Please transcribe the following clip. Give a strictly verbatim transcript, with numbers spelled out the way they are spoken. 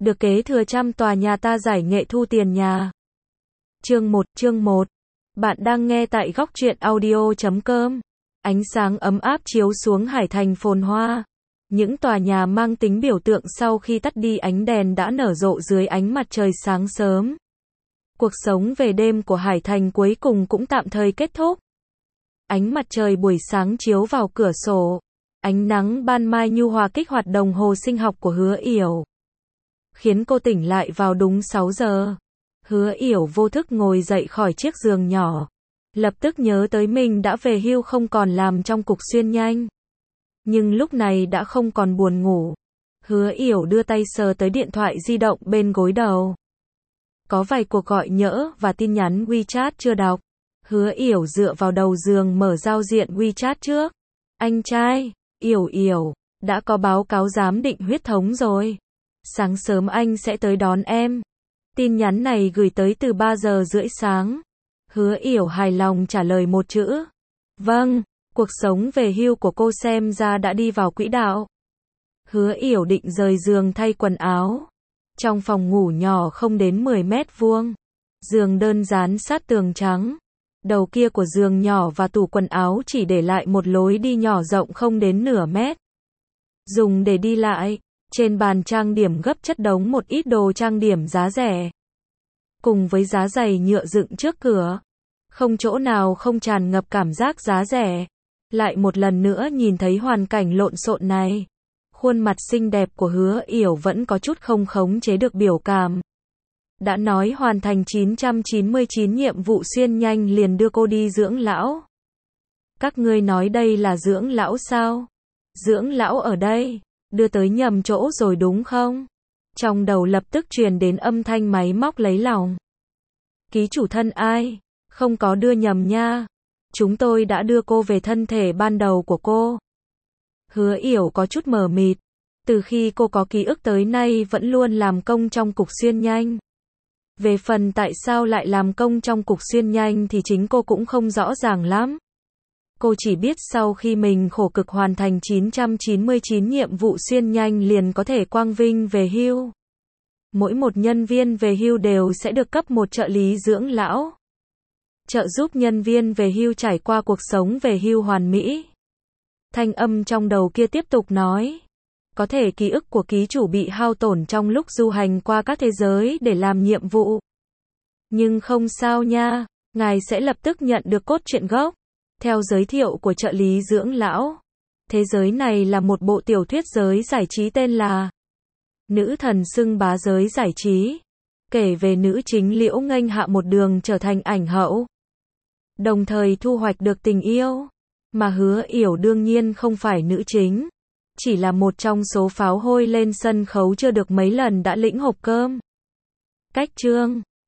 được kế thừa trăm tòa nhà ta giải nghệ thu tiền nhà. Chương một, chương một. Bạn đang nghe tại góc truyện audio chấm com. Ánh sáng ấm áp chiếu xuống hải thành phồn hoa. Những tòa nhà mang tính biểu tượng sau khi tắt đi ánh đèn đã nở rộ dưới ánh mặt trời sáng sớm. Cuộc sống về đêm của hải thành cuối cùng cũng tạm thời kết thúc. Ánh mặt trời buổi sáng chiếu vào cửa sổ. Ánh nắng ban mai nhu hòa kích hoạt đồng hồ sinh học của Hứa Yểu, khiến cô tỉnh lại vào đúng sáu giờ. Hứa Yểu vô thức ngồi dậy khỏi chiếc giường nhỏ. Lập tức nhớ tới mình đã về hưu không còn làm trong cục xuyên nhanh. Nhưng lúc này đã không còn buồn ngủ. Hứa Yểu đưa tay sờ tới điện thoại di động bên gối đầu. Có vài cuộc gọi nhỡ và tin nhắn WeChat chưa đọc. Hứa Yểu dựa vào đầu giường mở giao diện WeChat trước. Anh trai, Yểu Yểu, đã có báo cáo giám định huyết thống rồi. Sáng sớm anh sẽ tới đón em. Tin nhắn này gửi tới từ ba giờ rưỡi sáng. Hứa Yểu hài lòng trả lời một chữ. Vâng, cuộc sống về hưu của cô xem ra đã đi vào quỹ đạo. Hứa Yểu định rời giường thay quần áo. Trong phòng ngủ nhỏ không đến mười mét vuông. Giường đơn dán sát tường trắng. Đầu kia của giường nhỏ và tủ quần áo chỉ để lại một lối đi nhỏ rộng không đến nửa mét. Dùng để đi lại. Trên bàn trang điểm gấp chất đống một ít đồ trang điểm giá rẻ. Cùng với giá giày nhựa dựng trước cửa. Không chỗ nào không tràn ngập cảm giác giá rẻ. Lại một lần nữa nhìn thấy hoàn cảnh lộn xộn này. Khuôn mặt xinh đẹp của Hứa Yểu vẫn có chút không khống chế được biểu cảm. Đã nói hoàn thành chín trăm chín mươi chín nhiệm vụ xuyên nhanh liền đưa cô đi dưỡng lão. Các ngươi nói đây là dưỡng lão sao? Dưỡng lão ở đây, đưa tới nhầm chỗ rồi đúng không? Trong đầu lập tức truyền đến âm thanh máy móc lấy lòng. Ký chủ thân ai? Không có đưa nhầm nha. Chúng tôi đã đưa cô về thân thể ban đầu của cô. Hứa Yểu có chút mờ mịt. Từ khi cô có ký ức tới nay vẫn luôn làm công trong cục xuyên nhanh. Về phần tại sao lại làm công trong cục xuyên nhanh thì chính cô cũng không rõ ràng lắm. Cô chỉ biết sau khi mình khổ cực hoàn thành chín trăm chín mươi chín nhiệm vụ xuyên nhanh liền có thể quang vinh về hưu. Mỗi một nhân viên về hưu đều sẽ được cấp một trợ lý dưỡng lão. Trợ giúp nhân viên về hưu trải qua cuộc sống về hưu hoàn mỹ. Thanh âm trong đầu kia tiếp tục nói. Có thể ký ức của ký chủ bị hao tổn trong lúc du hành qua các thế giới để làm nhiệm vụ. Nhưng không sao nha, ngài sẽ lập tức nhận được cốt truyện gốc. Theo giới thiệu của trợ lý dưỡng lão, thế giới này là một bộ tiểu thuyết giới giải trí tên là Nữ thần xưng bá giới giải trí, kể về nữ chính Liễu Nghênh hạ một đường trở thành ảnh hậu, đồng thời thu hoạch được tình yêu, mà Hứa Yểu đương nhiên không phải nữ chính, chỉ là một trong số pháo hôi lên sân khấu chưa được mấy lần đã lĩnh hộp cơm. Cách chương